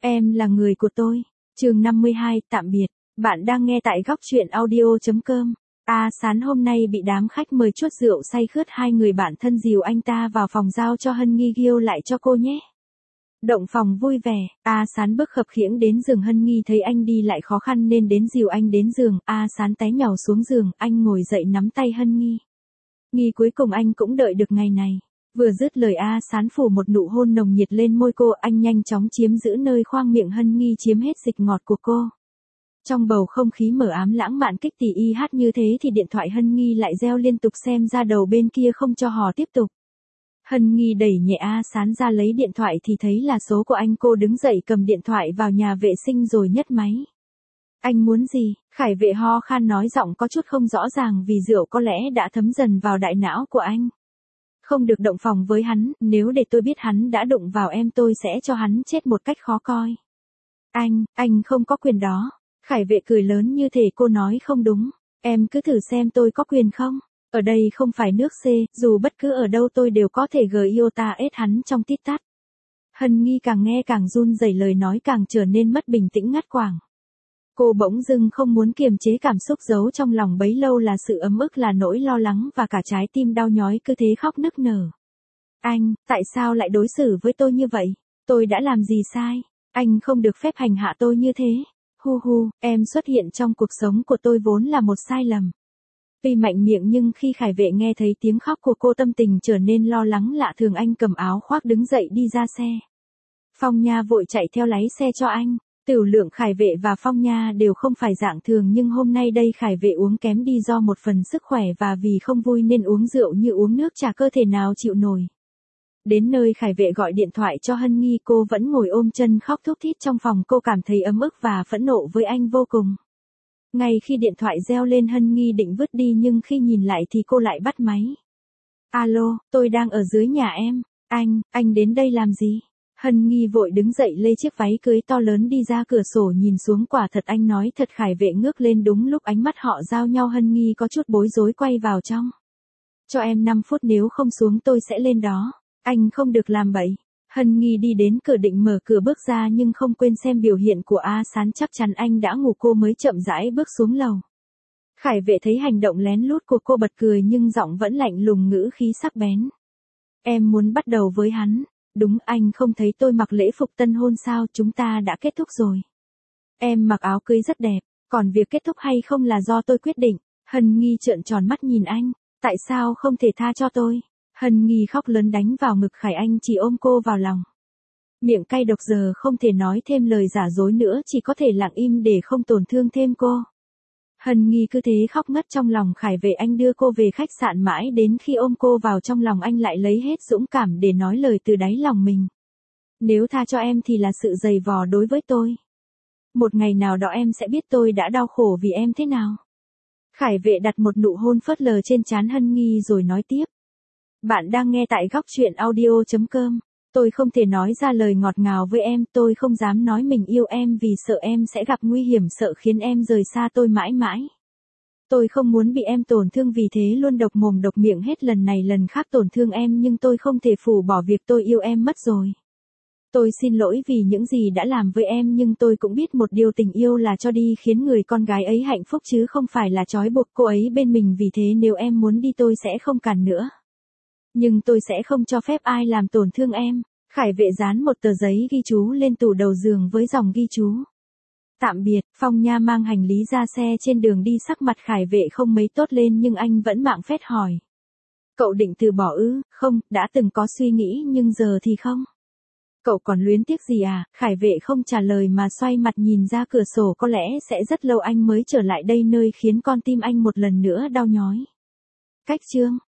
Em là người của tôi. Chương 52, tạm biệt. Bạn đang nghe tại góc truyện audio.com. A Sán hôm nay bị đám khách mời chuốt rượu say khướt, hai người bạn thân dìu anh ta vào phòng giao cho Hân Nghi ghiêu lại cho cô nhé. Động phòng vui vẻ, A Sán bước khập khiễng đến giường. Hân Nghi thấy anh đi lại khó khăn nên đến dìu anh đến giường. A Sán té nhào xuống giường, anh ngồi dậy nắm tay Hân Nghi. Nghi cuối cùng anh cũng đợi được ngày này. Vừa dứt lời A Sán phủ một nụ hôn nồng nhiệt lên môi cô, anh nhanh chóng chiếm giữ nơi khoang miệng Hân Nghi, chiếm hết dịch ngọt của cô. Trong bầu không khí mờ ám lãng mạn kích tỉ y hát như thế thì điện thoại Hân Nghi lại reo liên tục, xem ra đầu bên kia không cho hò tiếp tục. Hân Nghi đẩy nhẹ A Sán ra lấy điện thoại thì thấy là số của anh. Cô đứng dậy cầm điện thoại vào nhà vệ sinh rồi nhấc máy. Anh muốn gì? Khải Vệ ho khan nói giọng có chút không rõ ràng vì rượu có lẽ đã thấm dần vào đại não của anh. Không được động phòng với hắn, nếu để tôi biết hắn đã đụng vào em tôi sẽ cho hắn chết một cách khó coi. Anh không có quyền đó. Khải Vệ cười lớn như thể cô nói không đúng. Em cứ thử xem tôi có quyền không? Ở đây không phải nước C, dù bất cứ ở đâu tôi đều có thể iota ết hắn trong tít tắt. Hân Nghi càng nghe càng run rẩy, lời nói càng trở nên mất bình tĩnh ngắt quãng. Cô bỗng dưng không muốn kiềm chế cảm xúc giấu trong lòng bấy lâu, là sự ấm ức, là nỗi lo lắng và cả trái tim đau nhói, cứ thế khóc nức nở. Anh, tại sao lại đối xử với tôi như vậy? Tôi đã làm gì sai? Anh không được phép hành hạ tôi như thế. Em xuất hiện trong cuộc sống của tôi vốn là một sai lầm. Tuy mạnh miệng nhưng khi Khải Vệ nghe thấy tiếng khóc của cô, tâm tình trở nên lo lắng lạ thường. Anh cầm áo khoác đứng dậy đi ra xe. Phong Nha vội chạy theo lái xe cho anh. Tửu lượng Khải Vệ và Phong Nha đều không phải dạng thường, nhưng hôm nay đây Khải Vệ uống kém đi do một phần sức khỏe và vì không vui nên uống rượu như uống nước trà, cơ thể nào chịu nổi. Đến nơi Khải Vệ gọi điện thoại cho Hân Nghi, cô vẫn ngồi ôm chân khóc thút thít trong phòng. Cô cảm thấy ấm ức và phẫn nộ với anh vô cùng. Ngay khi điện thoại reo lên, Hân Nghi định vứt đi nhưng khi nhìn lại thì cô lại bắt máy. Alo, tôi đang ở dưới nhà em. Anh đến đây làm gì? Hân Nghi vội đứng dậy lê chiếc váy cưới to lớn đi ra cửa sổ nhìn xuống. Quả thật anh nói thật. Khải Vệ ngước lên đúng lúc ánh mắt họ giao nhau. Hân Nghi có chút bối rối quay vào trong. Cho em 5 phút, nếu không xuống tôi sẽ lên đó. Anh không được làm bậy. Hân Nghi đi đến cửa định mở cửa bước ra nhưng không quên xem biểu hiện của A Sán, chắc chắn anh đã ngủ. Cô mới chậm rãi bước xuống lầu. Khải Vệ thấy hành động lén lút của cô bật cười nhưng giọng vẫn lạnh lùng, ngữ khí sắc bén. Em muốn bắt đầu với hắn. Đúng, anh không thấy tôi mặc lễ phục tân hôn sao? Chúng ta đã kết thúc rồi. Em mặc áo cưới rất đẹp, còn việc kết thúc hay không là do tôi quyết định. Hân Nghi trợn tròn mắt nhìn anh. Tại sao không thể tha cho tôi? Hân Nghi khóc lớn đánh vào ngực Khải, anh chỉ ôm cô vào lòng. Miệng cay độc, giờ không thể nói thêm lời giả dối nữa, chỉ có thể lặng im để không tổn thương thêm cô. Hân Nghi cứ thế khóc ngất trong lòng Khải Vệ. Anh đưa cô về khách sạn mãi đến khi ôm cô vào trong lòng anh lại lấy hết dũng cảm để nói lời từ đáy lòng mình. Nếu tha cho em thì là sự dày vò đối với tôi. Một ngày nào đó em sẽ biết tôi đã đau khổ vì em thế nào. Khải Vệ đặt một nụ hôn phớt lờ trên trán Hân Nghi rồi nói tiếp. Bạn đang nghe tại góc truyện audio.com. Tôi không thể nói ra lời ngọt ngào với em, tôi không dám nói mình yêu em vì sợ em sẽ gặp nguy hiểm, sợ khiến em rời xa tôi mãi mãi. Tôi không muốn bị em tổn thương, vì thế luôn độc mồm độc miệng hết lần này lần khác tổn thương em, nhưng tôi không thể phủ bỏ việc tôi yêu em mất rồi. Tôi xin lỗi vì những gì đã làm với em, nhưng tôi cũng biết một điều, tình yêu là cho đi khiến người con gái ấy hạnh phúc chứ không phải là trói buộc cô ấy bên mình, vì thế nếu em muốn đi tôi sẽ không cản nữa. Nhưng tôi sẽ không cho phép ai làm tổn thương em. Khải Vệ dán một tờ giấy ghi chú lên tủ đầu giường với dòng ghi chú. Tạm biệt. Phong Nha mang hành lý ra xe. Trên đường đi sắc mặt Khải Vệ không mấy tốt lên nhưng anh vẫn mạng phét hỏi. Cậu định từ bỏ ư? Không, đã từng có suy nghĩ nhưng giờ thì không. Cậu còn luyến tiếc gì à? Khải Vệ không trả lời mà xoay mặt nhìn ra cửa sổ. Có lẽ sẽ rất lâu anh mới trở lại đây, nơi khiến con tim anh một lần nữa đau nhói. Cách chương